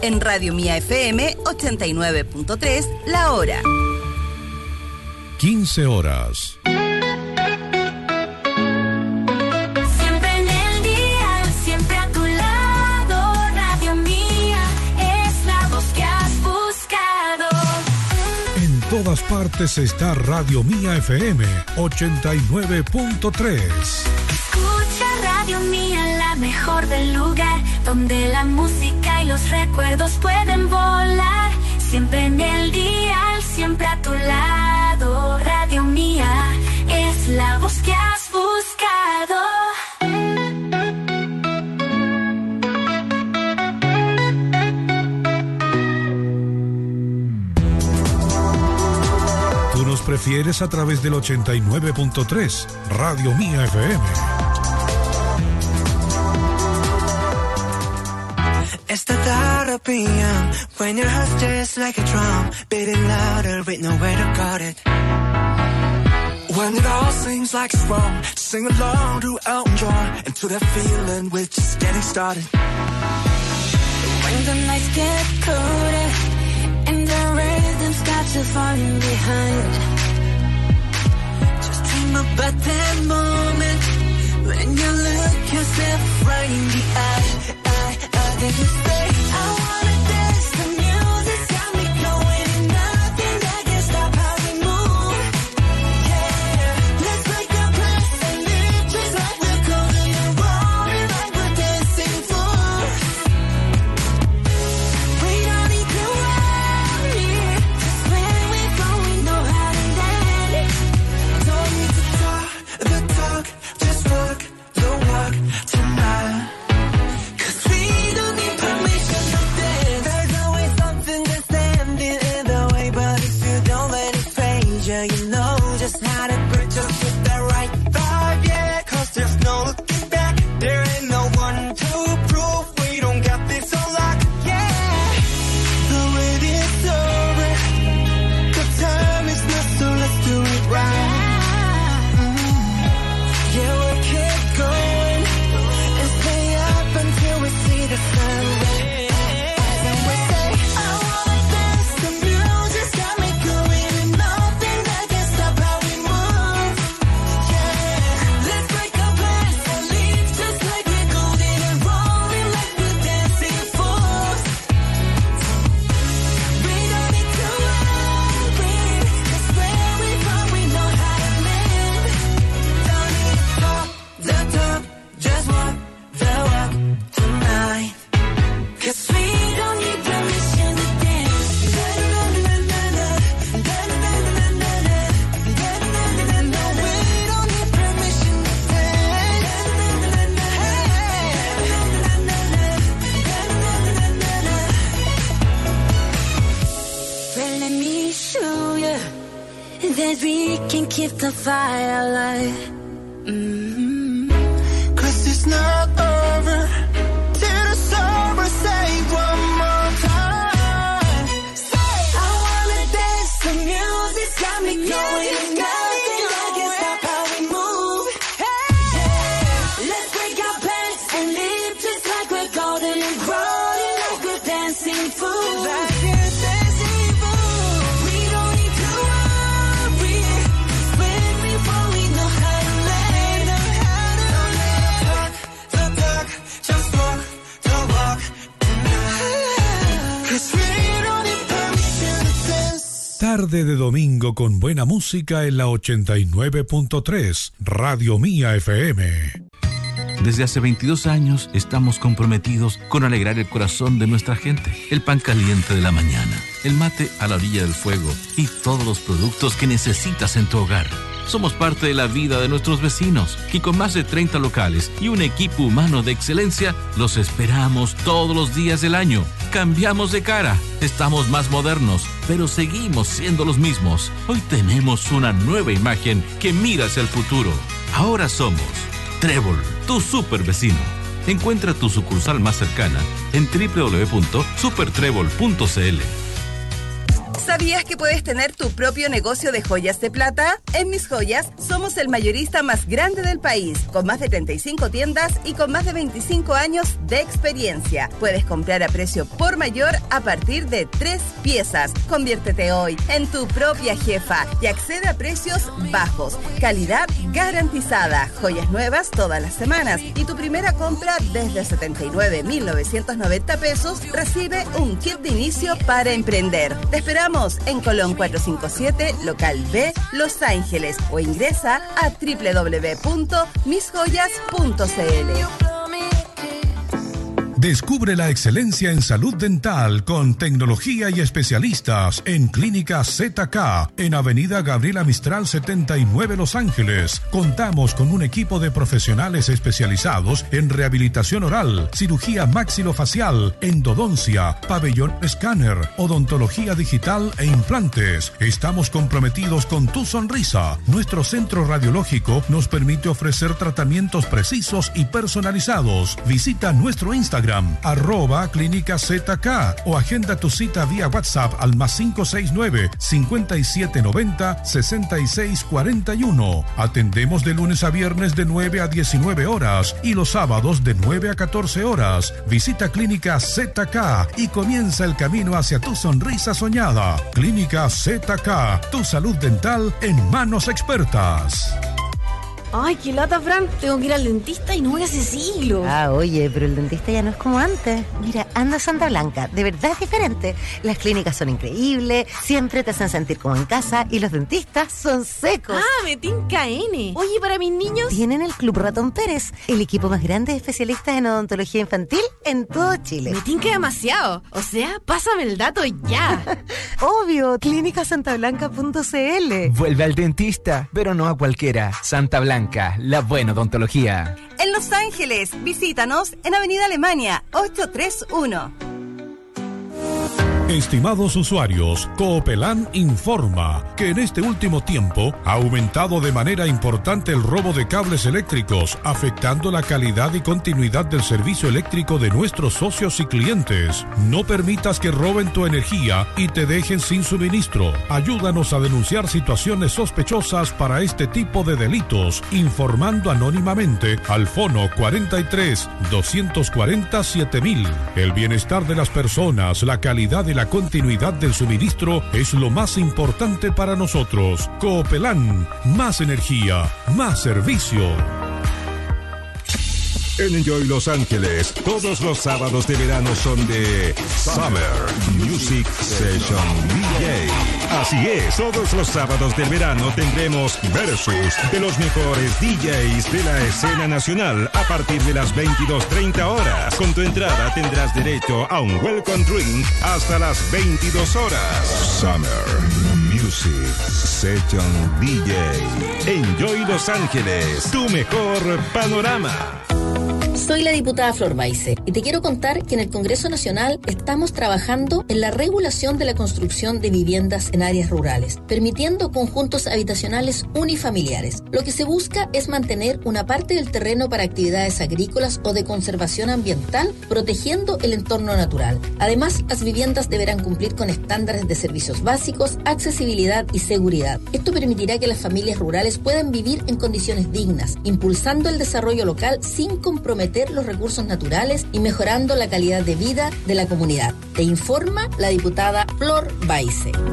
En Radio Mía FM 89.3, la hora. 15 horas. Siempre en el día, siempre a tu lado. Radio Mía es la voz que has buscado. En todas partes está Radio Mía FM 89.3. Escucha Radio Mía, la mejor del lugar, donde la música y los recuerdos pueden volar. Siempre en el dial, siempre a tu lado. Radio Mía es la voz que has buscado. Tú nos prefieres a través del 89.3, Radio Mía FM. It's the thought of PM when your heart's just like a drum, beating louder with nowhere to guard it. When it all seems like it's wrong, sing along to Elton John and to that feeling we're just getting started. When the nights get colder and the rhythm's got you falling behind, Just dream about that moment when you look yourself right in the eye. Then you say, I wanna dance, the music's got me going, and nothing that can stop how we move. Yeah, let's break the glass and live just like we're golden and rolling like we're dancing fools. We don't need to worry, 'cause when we go we know how to land. Don't need to talk the talk, just walk the walk tonight. You know just how to put just with that right vibe, yeah. 'Cause there's no looking back. There ain't no one to prove we don't got this on lock, yeah. The wait is over. The time is not, so let's do it right. Yeah, we'll keep going and stay up until we see the sun. That we can keep the fire alive. 'Cause it's not over till it's over. Say one more time. Say, I wanna dance. The music's got me going. Nothing that can stop how we move. Hey, let's break our pants and live just like we're golden and rolling like we're dancing fools. Tarde de domingo con buena música en la 89.3, Radio Mía FM. Desde hace 22 años estamos comprometidos con alegrar el corazón de nuestra gente. El pan caliente de la mañana, el mate a la orilla del fuego y todos los productos que necesitas en tu hogar. Somos parte de la vida de nuestros vecinos y con más de 30 locales y un equipo humano de excelencia, los esperamos todos los días del año. Cambiamos de cara, estamos más modernos, pero seguimos siendo los mismos. Hoy tenemos una nueva imagen que mira hacia el futuro. Ahora somos Trébol, tu super vecino. Encuentra tu sucursal más cercana en www.supertrébol.cl. ¿Sabías que puedes tener tu propio negocio de joyas de plata? En Mis Joyas somos el mayorista más grande del país, con más de 35 tiendas y con más de 25 años de experiencia. Puedes comprar a precio por mayor a partir de 3 piezas. Conviértete hoy en tu propia jefa y accede a precios bajos. Calidad garantizada. Joyas nuevas todas las semanas. Y tu primera compra desde 79.990 pesos recibe un kit de inicio para emprender. Te esperamos en Colón 457, local B, Los Ángeles, o ingresa a www.misjoyas.cl. Descubre la excelencia en salud dental con tecnología y especialistas en Clínica ZK en Avenida Gabriela Mistral 79 Los Ángeles. Contamos con un equipo de profesionales especializados en rehabilitación oral, cirugía maxilofacial, endodoncia, pabellón escáner, odontología digital e implantes. Estamos comprometidos con tu sonrisa. Nuestro centro radiológico nos permite ofrecer tratamientos precisos y personalizados. Visita nuestro Instagram @Clínica ZK o agenda tu cita vía WhatsApp al +569 5790 6641. Atendemos de lunes a viernes de 9 a 19 horas y los sábados de 9 a 14 horas. Visita Clínica ZK y comienza el camino hacia tu sonrisa soñada. Clínica ZK, tu salud dental en manos expertas. Ay, qué lata, Fran. Tengo que ir al dentista y no voy hace siglos. Oye, pero el dentista ya no es como antes. Mira, anda a Santa Blanca. De verdad es diferente. Las clínicas son increíbles, siempre te hacen sentir como en casa y los dentistas son secos. Me tinca N. Oye, para mis niños... Tienen el Club Ratón Pérez, el equipo más grande de especialistas en odontología infantil en todo Chile. Me tinca demasiado. O sea, pásame el dato ya. Obvio, clínicasantablanca.cl. Vuelve al dentista, pero no a cualquiera. Santa Blanca, la buena odontología. En Los Ángeles, visítanos en Avenida Alemania 831. Estimados usuarios, Coopelán informa que en este último tiempo ha aumentado de manera importante el robo de cables eléctricos, afectando la calidad y continuidad del servicio eléctrico de nuestros socios y clientes. No permitas que roben tu energía y te dejen sin suministro. Ayúdanos a denunciar situaciones sospechosas para este tipo de delitos, informando anónimamente al Fono 43 240 7000. El bienestar de las personas, la calidad y la continuidad del suministro es lo más importante para nosotros. Coopelán, más energía, más servicio. En Enjoy Los Ángeles, todos los sábados de verano son de Summer Music Session DJ. Así es, todos los sábados del verano tendremos versus de los mejores DJs de la escena nacional a partir de las 22:30 horas. Con tu entrada tendrás derecho a un welcome drink hasta las 22 horas. Summer Music Session DJ. Enjoy Los Ángeles, tu mejor panorama. Soy la diputada Flor Baize y te quiero contar que en el Congreso Nacional estamos trabajando en la regulación de la construcción de viviendas en áreas rurales, permitiendo conjuntos habitacionales unifamiliares. Lo que se busca es mantener una parte del terreno para actividades agrícolas o de conservación ambiental, protegiendo el entorno natural. Además, las viviendas deberán cumplir con estándares de servicios básicos, accesibilidad y seguridad. Esto permitirá que las familias rurales puedan vivir en condiciones dignas, impulsando el desarrollo local sin comprometer los recursos naturales y mejorando la calidad de vida de la comunidad. Te informa la diputada Flor Baize.